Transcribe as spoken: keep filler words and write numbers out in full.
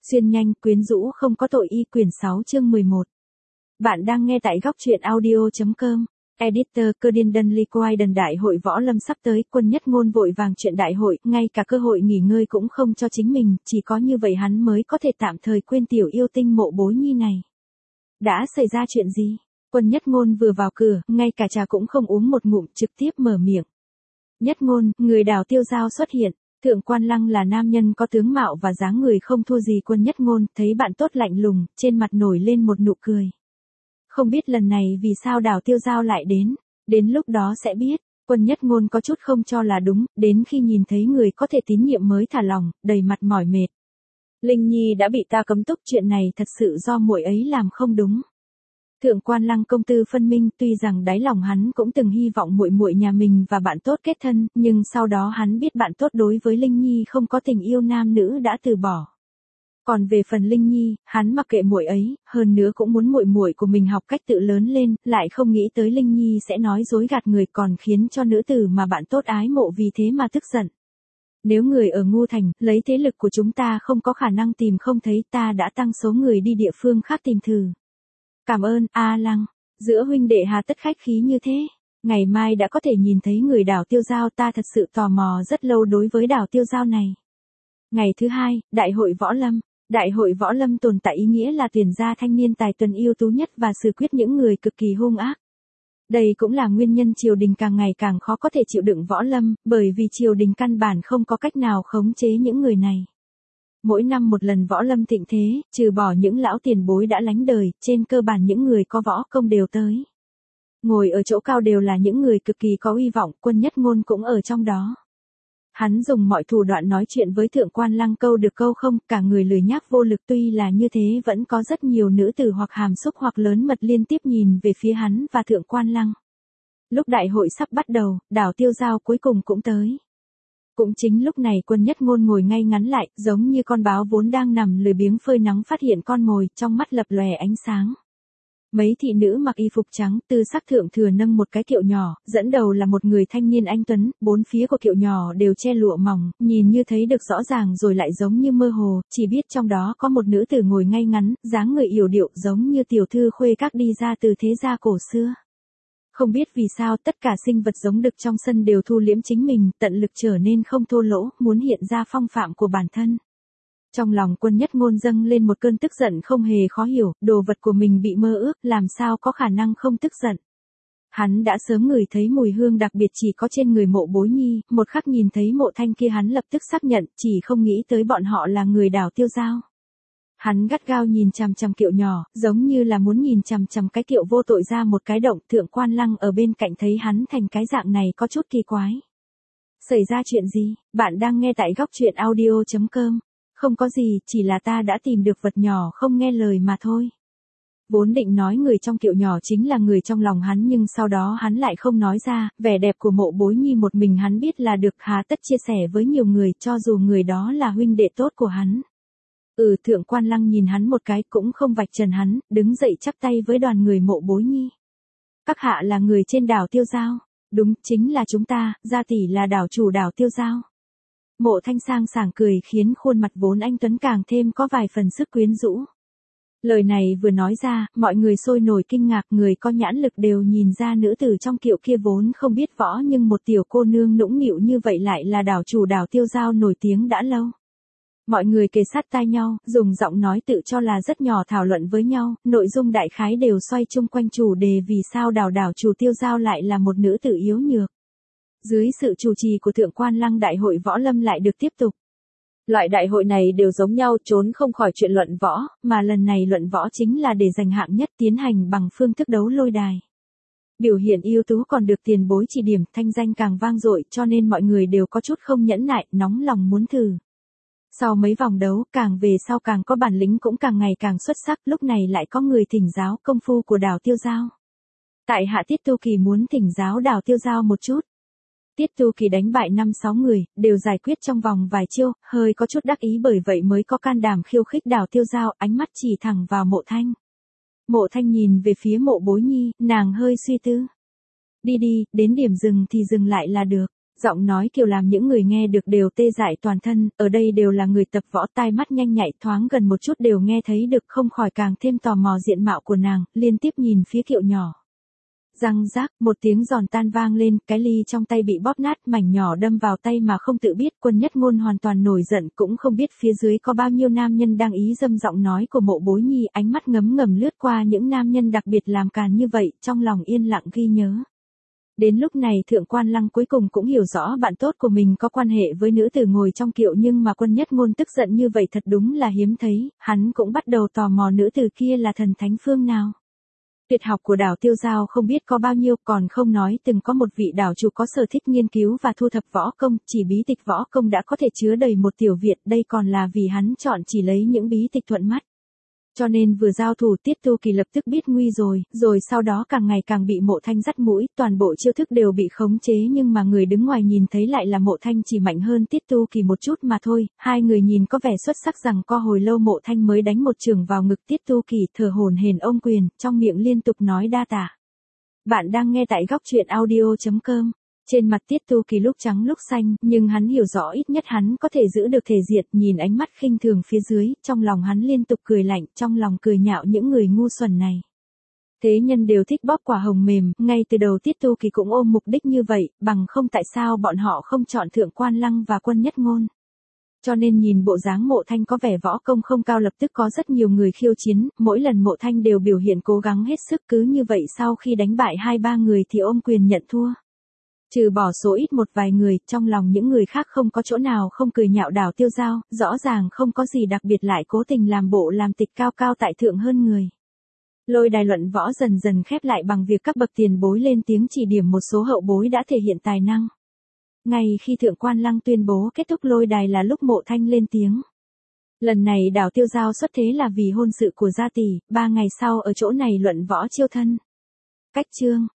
Xuyên nhanh, quyến rũ không có tội y quyển sáu chương mười một. Bạn đang nghe tại góc truyện audio.com. Editor cơ điên đần ly quai đần đại hội võ lâm sắp tới, Quân Nhất Ngôn vội vàng chuyện đại hội, ngay cả cơ hội nghỉ ngơi cũng không cho chính mình, chỉ có như vậy hắn mới có thể tạm thời quên tiểu yêu tinh Mộ Bối Nhi này. Đã xảy ra chuyện gì? Quân Nhất Ngôn vừa vào cửa, ngay cả trà cũng không uống một ngụm, trực tiếp mở miệng. Nhất Ngôn, người Đào Tiêu Giao xuất hiện. Thượng Quan Lăng là nam nhân có tướng mạo và dáng người không thua gì Quân Nhất Ngôn, thấy bạn tốt lạnh lùng, trên mặt nổi lên một nụ cười. Không biết lần này vì sao Đào Tiêu Giao lại đến, đến lúc đó sẽ biết. Quân Nhất Ngôn có chút không cho là đúng, đến khi nhìn thấy người có thể tín nhiệm mới thả lòng, đầy mặt mỏi mệt. Linh Nhi đã bị ta cấm túc, chuyện này thật sự do muội ấy làm không đúng. Thượng Quan Lăng công tư phân minh, tuy rằng đáy lòng hắn cũng từng hy vọng muội muội nhà mình và bạn tốt kết thân, nhưng sau đó hắn biết bạn tốt đối với Linh Nhi không có tình yêu nam nữ đã từ bỏ. Còn về phần Linh Nhi, hắn mặc kệ muội ấy, hơn nữa cũng muốn muội muội của mình học cách tự lớn lên, lại không nghĩ tới Linh Nhi sẽ nói dối gạt người, còn khiến cho nữ tử mà bạn tốt ái mộ vì thế mà tức giận. Nếu người ở Ngu Thành, lấy thế lực của chúng ta không có khả năng tìm không thấy, ta đã tăng số người đi địa phương khác tìm thử. Cảm ơn, A Lăng, giữa huynh đệ hà tất khách khí như thế, ngày mai đã có thể nhìn thấy người Đào Tiêu Giao, ta thật sự tò mò rất lâu đối với Đào Tiêu Giao này. Ngày thứ hai, Đại hội Võ Lâm. Đại hội Võ Lâm tồn tại ý nghĩa là tuyển ra thanh niên tài tuần ưu tú nhất và xử quyết những người cực kỳ hung ác. Đây cũng là nguyên nhân triều đình càng ngày càng khó có thể chịu đựng võ lâm, bởi vì triều đình căn bản không có cách nào khống chế những người này. Mỗi năm một lần võ lâm thịnh thế, trừ bỏ những lão tiền bối đã lánh đời, trên cơ bản những người có võ công đều tới. Ngồi ở chỗ cao đều là những người cực kỳ có uy vọng, Quân Nhất Ngôn cũng ở trong đó. Hắn dùng mọi thủ đoạn nói chuyện với Thượng Quan Lăng câu được câu không, cả người lười nhác vô lực, tuy là như thế vẫn có rất nhiều nữ tử hoặc hàm xúc hoặc lớn mật liên tiếp nhìn về phía hắn và Thượng Quan Lăng. Lúc đại hội sắp bắt đầu, Đào Tiêu Giao cuối cùng cũng tới. Cũng chính lúc này Quân Nhất Ngôn ngồi ngay ngắn lại, giống như con báo vốn đang nằm lười biếng phơi nắng phát hiện con mồi, trong mắt lập lòe ánh sáng. Mấy thị nữ mặc y phục trắng, tư sắc thượng thừa nâng một cái kiệu nhỏ, dẫn đầu là một người thanh niên anh tuấn, bốn phía của kiệu nhỏ đều che lụa mỏng, nhìn như thấy được rõ ràng rồi lại giống như mơ hồ, chỉ biết trong đó có một nữ tử ngồi ngay ngắn, dáng người yểu điệu giống như tiểu thư khuê các đi ra từ thế gia cổ xưa. Không biết vì sao tất cả sinh vật giống đực trong sân đều thu liễm chính mình, tận lực trở nên không thô lỗ, muốn hiện ra phong phạm của bản thân. Trong lòng Quân Nhất Ngôn dâng lên một cơn tức giận không hề khó hiểu, đồ vật của mình bị mơ ước, làm sao có khả năng không tức giận. Hắn đã sớm ngửi thấy mùi hương đặc biệt chỉ có trên người Mộ Bối Nhi, một khắc nhìn thấy Mộ Thanh kia hắn lập tức xác nhận, chỉ không nghĩ tới bọn họ là người Đào Tiêu Giao. Hắn gắt gao nhìn chằm chằm kiệu nhỏ, giống như là muốn nhìn chằm chằm cái kiệu vô tội ra một cái động. Thượng Quan Lăng ở bên cạnh thấy hắn thành cái dạng này có chút kỳ quái. Xảy ra chuyện gì? Bạn đang nghe tại góc truyện audio.com. Không có gì, chỉ là ta đã tìm được vật nhỏ không nghe lời mà thôi. Vốn định nói người trong kiệu nhỏ chính là người trong lòng hắn, nhưng sau đó hắn lại không nói ra, vẻ đẹp của Mộ Bối Nhi một mình hắn biết là được, hà tất chia sẻ với nhiều người, cho dù người đó là huynh đệ tốt của hắn. Ừ, Thượng Quan Lăng nhìn hắn một cái cũng không vạch trần hắn, đứng dậy chắp tay với đoàn người Mộ Bối Nhi. Các hạ là người trên đảo Tiêu Giao. Đúng, chính là chúng ta, gia tỷ là đảo chủ đảo Tiêu Giao. Mộ Thanh sang sảng cười khiến khuôn mặt vốn anh tuấn càng thêm có vài phần sức quyến rũ. Lời này vừa nói ra, mọi người sôi nổi kinh ngạc, người có nhãn lực đều nhìn ra nữ tử trong kiệu kia vốn không biết võ, nhưng một tiểu cô nương nũng nịu như vậy lại là đảo chủ đảo Tiêu Giao nổi tiếng đã lâu. Mọi người kề sát tai nhau, dùng giọng nói tự cho là rất nhỏ thảo luận với nhau, nội dung đại khái đều xoay chung quanh chủ đề vì sao đảo đảo chủ Tiêu Giao lại là một nữ tử yếu nhược. Dưới sự chủ trì của Thượng Quan Lăng, đại hội võ lâm lại được tiếp tục. Loại đại hội này đều giống nhau, trốn không khỏi chuyện luận võ, mà lần này luận võ chính là để giành hạng nhất, tiến hành bằng phương thức đấu lôi đài. Biểu hiện ưu tú còn được tiền bối chỉ điểm, thanh danh càng vang dội, cho nên mọi người đều có chút không nhẫn nại, nóng lòng muốn thử. Sau mấy vòng đấu, càng về sau càng có bản lĩnh cũng càng ngày càng xuất sắc, lúc này lại có người thỉnh giáo công phu của Đào Tiêu Giao. Tại hạ Tiết Tu Kỳ muốn thỉnh giáo Đào Tiêu Giao một chút. Tiết Tu Kỳ đánh bại năm sáu người, đều giải quyết trong vòng vài chiêu, hơi có chút đắc ý bởi vậy mới có can đảm khiêu khích Đào Tiêu Giao, ánh mắt chỉ thẳng vào Mộ Thanh. Mộ Thanh nhìn về phía Mộ Bối Nhi, nàng hơi suy tư. Đi đi, đến điểm dừng thì dừng lại là được. Giọng nói Kiều làm những người nghe được đều tê dại toàn thân, ở đây đều là người tập võ, tai mắt nhanh nhạy, thoáng gần một chút đều nghe thấy được, không khỏi càng thêm tò mò diện mạo của nàng, liên tiếp nhìn phía Kiều nhỏ. Răng rác, một tiếng giòn tan vang lên, cái ly trong tay bị bóp nát, mảnh nhỏ đâm vào tay mà không tự biết. Quân Nhất Ngôn hoàn toàn nổi giận, cũng không biết phía dưới có bao nhiêu nam nhân đang ý dâm giọng nói của Mộ Bối Nhi, ánh mắt ngấm ngầm lướt qua những nam nhân đặc biệt làm càn như vậy, trong lòng yên lặng ghi nhớ. Đến lúc này Thượng Quan Lăng cuối cùng cũng hiểu rõ bạn tốt của mình có quan hệ với nữ tử ngồi trong kiệu, nhưng mà Quân Nhất Ngôn tức giận như vậy thật đúng là hiếm thấy, hắn cũng bắt đầu tò mò nữ tử kia là thần thánh phương nào. Tuyệt học của đảo Tiêu Giao không biết có bao nhiêu, còn không nói từng có một vị đảo chủ có sở thích nghiên cứu và thu thập võ công, chỉ bí tịch võ công đã có thể chứa đầy một tiểu viện, đây còn là vì hắn chọn chỉ lấy những bí tịch thuận mắt. Cho nên vừa giao thủ Tiết Tu Kỳ lập tức biết nguy rồi, rồi sau đó càng ngày càng bị Mộ Thanh dắt mũi, toàn bộ chiêu thức đều bị khống chế, nhưng mà người đứng ngoài nhìn thấy lại là Mộ Thanh chỉ mạnh hơn Tiết Tu Kỳ một chút mà thôi, hai người nhìn có vẻ xuất sắc rằng co hồi lâu Mộ Thanh mới đánh một chưởng vào ngực Tiết Tu Kỳ, thở hổn hển ôm quyền, trong miệng liên tục nói đa tạ. Bạn đang nghe tại góc truyện audio chấm com. Trên mặt Tiết Tu Kỳ lúc trắng lúc xanh, nhưng hắn hiểu rõ ít nhất hắn có thể giữ được thể diện, nhìn ánh mắt khinh thường phía dưới, trong lòng hắn liên tục cười lạnh, trong lòng cười nhạo những người ngu xuẩn này. Thế nhân đều thích bóp quả hồng mềm, ngay từ đầu Tiết Tu Kỳ cũng ôm mục đích như vậy, bằng không tại sao bọn họ không chọn Thượng Quan Lăng và Quân Nhất Ngôn. Cho nên nhìn bộ dáng Mộ Thanh có vẻ võ công không cao, lập tức có rất nhiều người khiêu chiến, mỗi lần Mộ Thanh đều biểu hiện cố gắng hết sức, cứ như vậy sau khi đánh bại hai ba người thì ôm quyền nhận thua. Trừ bỏ số ít một vài người, trong lòng những người khác không có chỗ nào không cười nhạo đảo Tiêu Giao, rõ ràng không có gì đặc biệt lại cố tình làm bộ làm tịch cao cao tại thượng hơn người. Lôi đài luận võ dần dần khép lại bằng việc các bậc tiền bối lên tiếng chỉ điểm một số hậu bối đã thể hiện tài năng. Ngay khi Thượng Quan Lăng tuyên bố kết thúc lôi đài là lúc Mộ Thanh lên tiếng. Lần này đảo Tiêu Giao xuất thế là vì hôn sự của gia tỷ, ba ngày sau ở chỗ này luận võ chiêu thân. Cách chương.